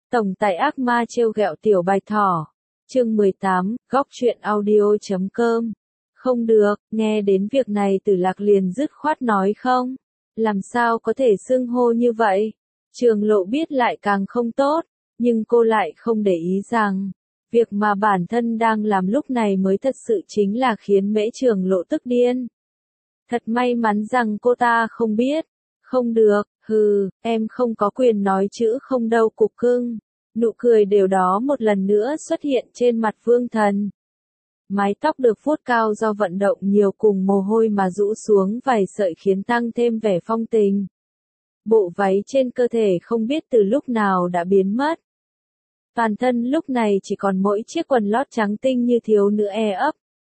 Tổng tài ác ma trêu ghẹo tiểu bạch thỏ. Chương 18, góc truyện audio.com. Không được, nghe đến việc này Tử Lạc liền dứt khoát nói không. Làm sao có thể xưng hô như vậy? Trường Lộ biết lại càng không tốt, nhưng cô lại không để ý rằng, việc mà bản thân đang làm lúc này mới thật sự chính là khiến Mễ Trường Lộ tức điên. Thật may mắn rằng cô ta không biết. Không được, em không có quyền nói chữ không đâu cục cưng. Nụ cười đều đó một lần nữa xuất hiện trên mặt Vương Thần. Mái tóc được vuốt cao do vận động nhiều cùng mồ hôi mà rũ xuống vài sợi khiến tăng thêm vẻ phong tình. Bộ váy trên cơ thể không biết từ lúc nào đã biến mất. Toàn thân lúc này chỉ còn mỗi chiếc quần lót trắng tinh như thiếu nữ e ấp.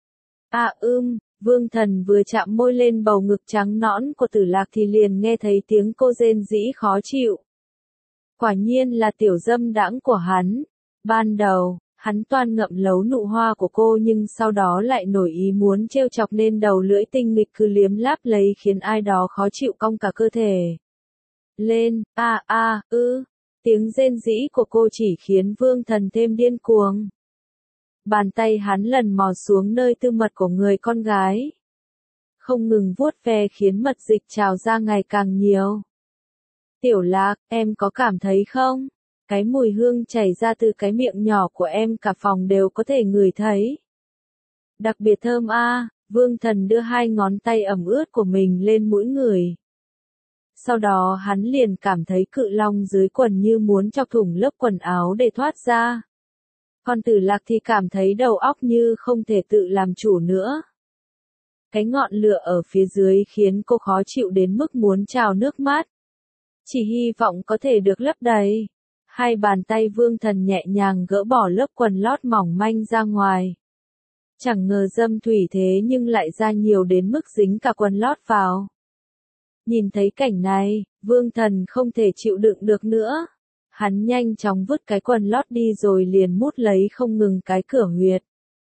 Vương Thần vừa chạm môi lên bầu ngực trắng nõn của Tử Lạc thì liền nghe thấy tiếng cô rên rỉ khó chịu. Quả nhiên là tiểu dâm đãng của hắn. Ban đầu, hắn toan ngậm lấu nụ hoa của cô nhưng sau đó lại nổi ý muốn trêu chọc nên đầu lưỡi tinh nghịch cứ liếm láp lấy khiến ai đó khó chịu cong cả cơ thể. Lên, tiếng rên rỉ của cô chỉ khiến Vương Thần thêm điên cuồng. Bàn tay hắn lần mò xuống nơi tư mật của người con gái. Không ngừng vuốt ve khiến mật dịch trào ra ngày càng nhiều. Tiểu Lạc, em có cảm thấy không? Cái mùi hương chảy ra từ cái miệng nhỏ của em cả phòng đều có thể ngửi thấy. Đặc biệt thơm Vương Thần đưa hai ngón tay ẩm ướt của mình lên mũi người. Sau đó hắn liền cảm thấy cự long dưới quần như muốn chọc thủng lớp quần áo để thoát ra. Còn Tử Lạc thì cảm thấy đầu óc như không thể tự làm chủ nữa. Cái ngọn lửa ở phía dưới khiến cô khó chịu đến mức muốn trào nước mắt. Chỉ hy vọng có thể được lấp đầy. Hai bàn tay Vương Thần nhẹ nhàng gỡ bỏ lớp quần lót mỏng manh ra ngoài. Chẳng ngờ dâm thủy thế nhưng lại ra nhiều đến mức dính cả quần lót vào. Nhìn thấy cảnh này, Vương Thần không thể chịu đựng được nữa. Hắn nhanh chóng vứt cái quần lót đi rồi liền mút lấy không ngừng cái cửa huyệt.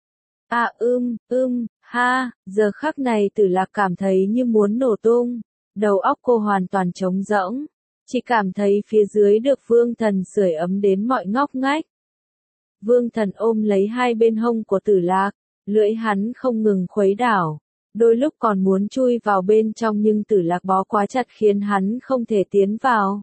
Giờ khắc này Tử Lạc cảm thấy như muốn nổ tung. Đầu óc cô hoàn toàn trống rỗng. Chỉ cảm thấy phía dưới được Vương Thần sưởi ấm đến mọi ngóc ngách. Vương Thần ôm lấy hai bên hông của Tử Lạc, lưỡi hắn không ngừng khuấy đảo. Đôi lúc còn muốn chui vào bên trong nhưng Tử Lạc bó quá chặt khiến hắn không thể tiến vào.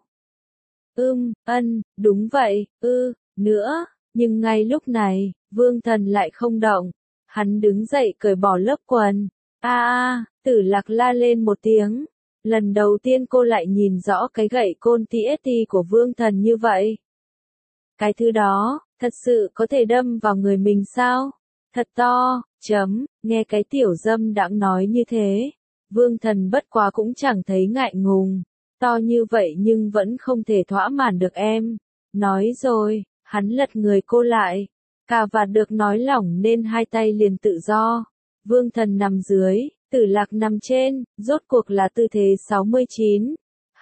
Đúng vậy, nữa, nhưng ngay lúc này, Vương Thần lại không động. Hắn đứng dậy cởi bỏ lớp quần. Tử Lạc la lên một tiếng. Lần đầu tiên cô lại nhìn rõ cái gậy côn TST của Vương Thần như vậy. Cái thứ đó, thật sự có thể đâm vào người mình sao? Thật to, nghe cái tiểu dâm đãng nói như thế. Vương Thần bất quá cũng chẳng thấy ngại ngùng. To như vậy nhưng vẫn không thể thỏa mãn được em. Nói rồi, hắn lật người cô lại. Cà vạt được nói lỏng nên hai tay liền tự do. Vương Thần nằm dưới, Tử Lạc nằm trên, rốt cuộc là tư thế 69.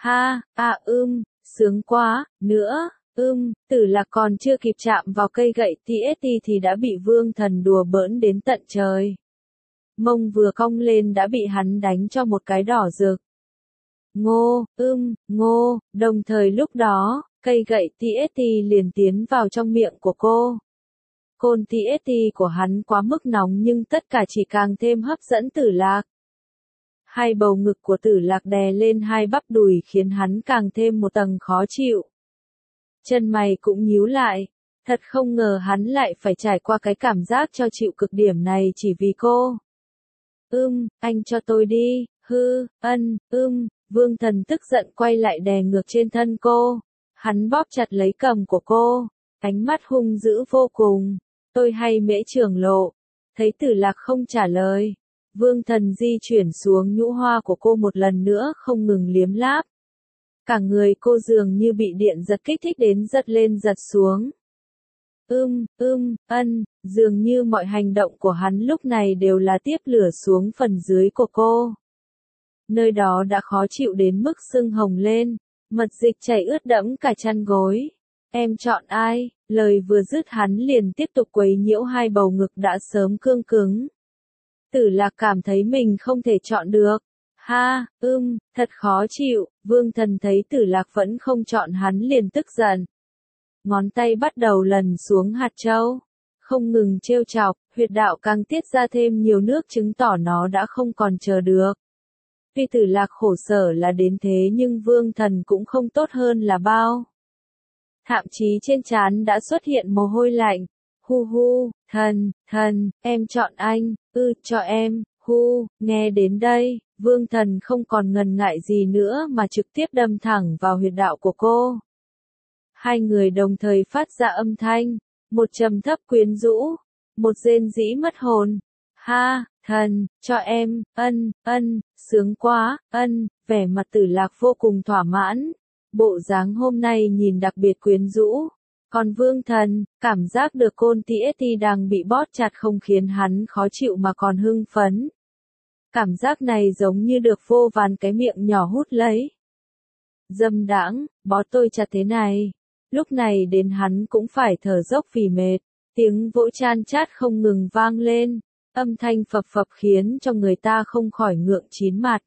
Sướng quá, nữa, Tử Lạc còn chưa kịp chạm vào cây gậy TST thì đã bị Vương Thần đùa bỡn đến tận trời. Mông vừa cong lên đã bị hắn đánh cho một cái đỏ rực. Ngô, đồng thời lúc đó, cây gậy TST liền tiến vào trong miệng của cô. Côn TST của hắn quá mức nóng nhưng tất cả chỉ càng thêm hấp dẫn Tử Lạc. Hai bầu ngực của Tử Lạc đè lên hai bắp đùi khiến hắn càng thêm một tầng khó chịu. Chân mày cũng nhíu lại. Thật không ngờ hắn lại phải trải qua cái cảm giác cho chịu cực điểm này chỉ vì cô. Anh cho tôi đi, Vương Thần tức giận quay lại đè ngược trên thân cô. Hắn bóp chặt lấy cằm của cô, ánh mắt hung dữ vô cùng. Tôi hay Mễ Trường Lộ. Thấy Tử Lạc không trả lời. Vương Thần di chuyển xuống nhũ hoa của cô một lần nữa không ngừng liếm láp. Cả người cô dường như bị điện giật kích thích đến giật lên giật xuống. Dường như mọi hành động của hắn lúc này đều là tiếp lửa xuống phần dưới của cô. Nơi đó đã khó chịu đến mức sưng hồng lên, mật dịch chảy ướt đẫm cả chăn gối. Em chọn ai? Lời vừa dứt hắn liền tiếp tục quấy nhiễu hai bầu ngực đã sớm cương cứng. Tử Lạc cảm thấy mình không thể chọn được. Thật khó chịu. Vương Thần thấy Tử Lạc vẫn không chọn hắn liền tức giận. ngón tay bắt đầu lần xuống hạt châu. Không ngừng trêu chọc, huyệt đạo càng tiết ra thêm nhiều nước chứng tỏ nó đã không còn chờ được. Tuy Tử Lạc khổ sở là đến thế nhưng Vương Thần cũng không tốt hơn là bao. Thậm chí trên trán đã xuất hiện mồ hôi lạnh. Hu hu, thần, em chọn anh, cho em, nghe đến đây, Vương Thần không còn ngần ngại gì nữa mà trực tiếp đâm thẳng vào huyệt đạo của cô. Hai người đồng thời phát ra âm thanh, một trầm thấp quyến rũ, một rên rỉ mất hồn. Ha, thần, cho em, sướng quá, vẻ mặt Tử Lạc vô cùng thỏa mãn. Bộ dáng hôm nay nhìn đặc biệt quyến rũ. Còn Vương Thần, cảm giác được côn TST đang bị bóp chặt không khiến hắn khó chịu mà còn hưng phấn. Cảm giác này giống như được vô vàn cái miệng nhỏ hút lấy. Dâm đãng, bó tôi chặt thế này. Lúc này đến hắn cũng phải thở dốc vì mệt. Tiếng vỗ chan chát không ngừng vang lên. Âm thanh phập phập khiến cho người ta không khỏi ngượng chín mặt.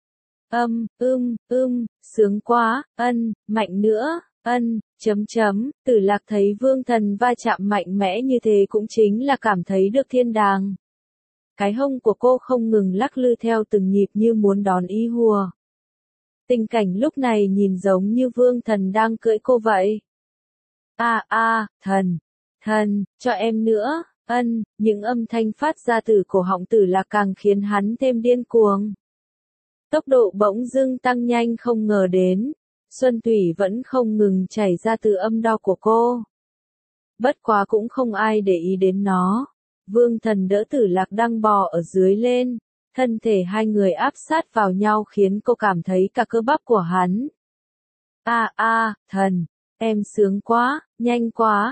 Sướng quá, mạnh nữa, Tử Lạc thấy Vương Thần va chạm mạnh mẽ như thế cũng chính là cảm thấy được thiên đàng. Cái hông của cô không ngừng lắc lư theo từng nhịp như muốn đón ý hùa. Tình cảnh lúc này nhìn giống như Vương Thần đang cưỡi cô vậy. Thần, cho em nữa, những âm thanh phát ra từ cổ họng Tử Lạc càng khiến hắn thêm điên cuồng. Tốc độ bỗng dưng tăng nhanh không ngờ đến. Xuân thủy vẫn không ngừng chảy ra từ âm đạo của cô. Bất quá cũng không ai để ý đến nó. Vương Thần đỡ Tử Lạc đang bò ở dưới lên. Thân thể hai người áp sát vào nhau khiến cô cảm thấy cả cơ bắp của hắn. Thần, em sướng quá, nhanh quá,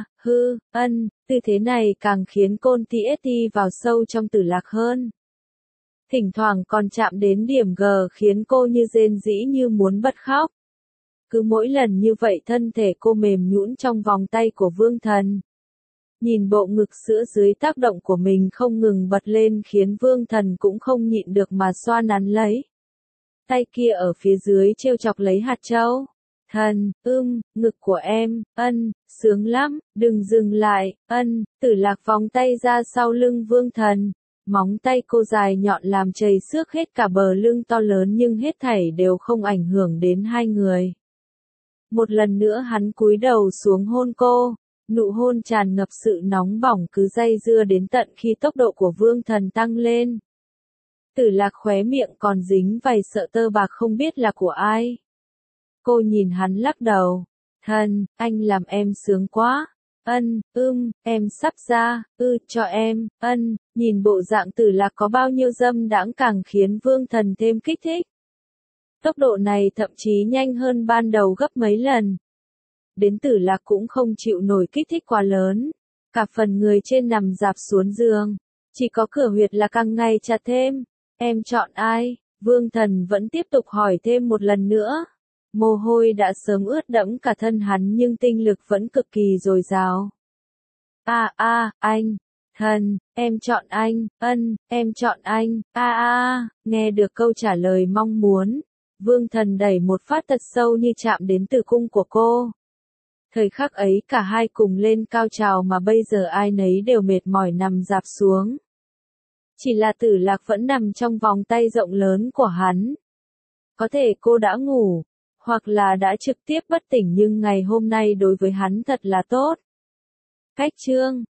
tư thế này càng khiến côn TST vào sâu trong Tử Lạc hơn. Thỉnh thoảng còn chạm đến điểm G khiến cô như rên rỉ như muốn bật khóc. Cứ mỗi lần như vậy thân thể cô mềm nhũn trong vòng tay của Vương Thần. Nhìn bộ ngực sữa dưới tác động của mình không ngừng bật lên khiến Vương Thần cũng không nhịn được mà xoa nắn lấy. Tay kia ở phía dưới trêu chọc lấy hạt châu. Thần, ngực của em, sướng lắm, đừng dừng lại, Tử Lạc vòng tay ra sau lưng Vương Thần. Móng tay cô dài nhọn làm chảy xước hết cả bờ lưng to lớn nhưng hết thảy đều không ảnh hưởng đến hai người. Một lần nữa hắn cúi đầu xuống hôn cô, nụ hôn tràn ngập sự nóng bỏng cứ dây dưa đến tận khi tốc độ của Vương Thần tăng lên. Tử Lạc khóe miệng còn dính vài sợi tơ bạc không biết là của ai. Cô nhìn hắn lắc đầu. Thần, anh làm em sướng quá. Em sắp ra, cho em, nhìn bộ dạng Tử Lạc có bao nhiêu dâm đãng càng khiến Vương Thần thêm kích thích. Tốc độ này thậm chí nhanh hơn ban đầu gấp mấy lần. Đến Tử Lạc cũng không chịu nổi kích thích quá lớn. Cả phần người trên nằm rạp xuống giường. Chỉ có cửa huyệt là càng ngày chặt thêm. Em chọn ai? Vương Thần vẫn tiếp tục hỏi thêm một lần nữa. Mồ hôi đã sớm ướt đẫm cả thân hắn nhưng tinh lực vẫn cực kỳ dồi dào. Anh. Thần, em chọn anh, em chọn anh, nghe được câu trả lời mong muốn. Vương Thần đẩy một phát thật sâu như chạm đến tử cung của cô. Thời khắc ấy cả hai cùng lên cao trào mà bây giờ ai nấy đều mệt mỏi nằm rạp xuống. Chỉ là Tử Lạc vẫn nằm trong vòng tay rộng lớn của hắn. Có thể cô đã ngủ, hoặc là đã trực tiếp bất tỉnh nhưng ngày hôm nay đối với hắn thật là tốt. Cách chương